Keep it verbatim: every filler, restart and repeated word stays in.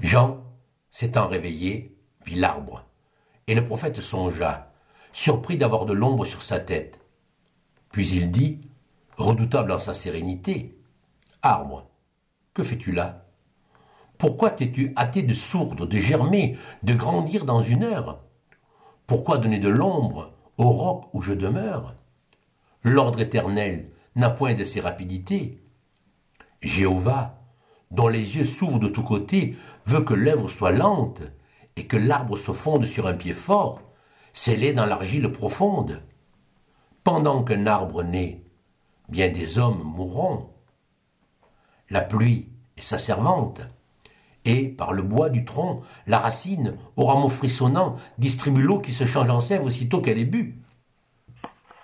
Jean, s'étant réveillé, vit l'arbre, et le prophète songea, surpris d'avoir de l'ombre sur sa tête. Puis il dit, redoutable en sa sérénité, « Arbre, que fais-tu là? Pourquoi t'es-tu hâté de sourdre, de germer, de grandir dans une heure? Pourquoi donner de l'ombre au roc où je demeure? L'ordre éternel n'a point de ces rapidités. Jéhovah, dont les yeux s'ouvrent de tous côtés, veut que l'œuvre soit lente et que l'arbre se fonde sur un pied fort, scellé dans l'argile profonde. Pendant qu'un arbre naît, bien des hommes mourront. La pluie est sa servante, et, par le bois du tronc, la racine, aux rameaux frissonnants, distribue l'eau qui se change en sève aussitôt qu'elle est bue.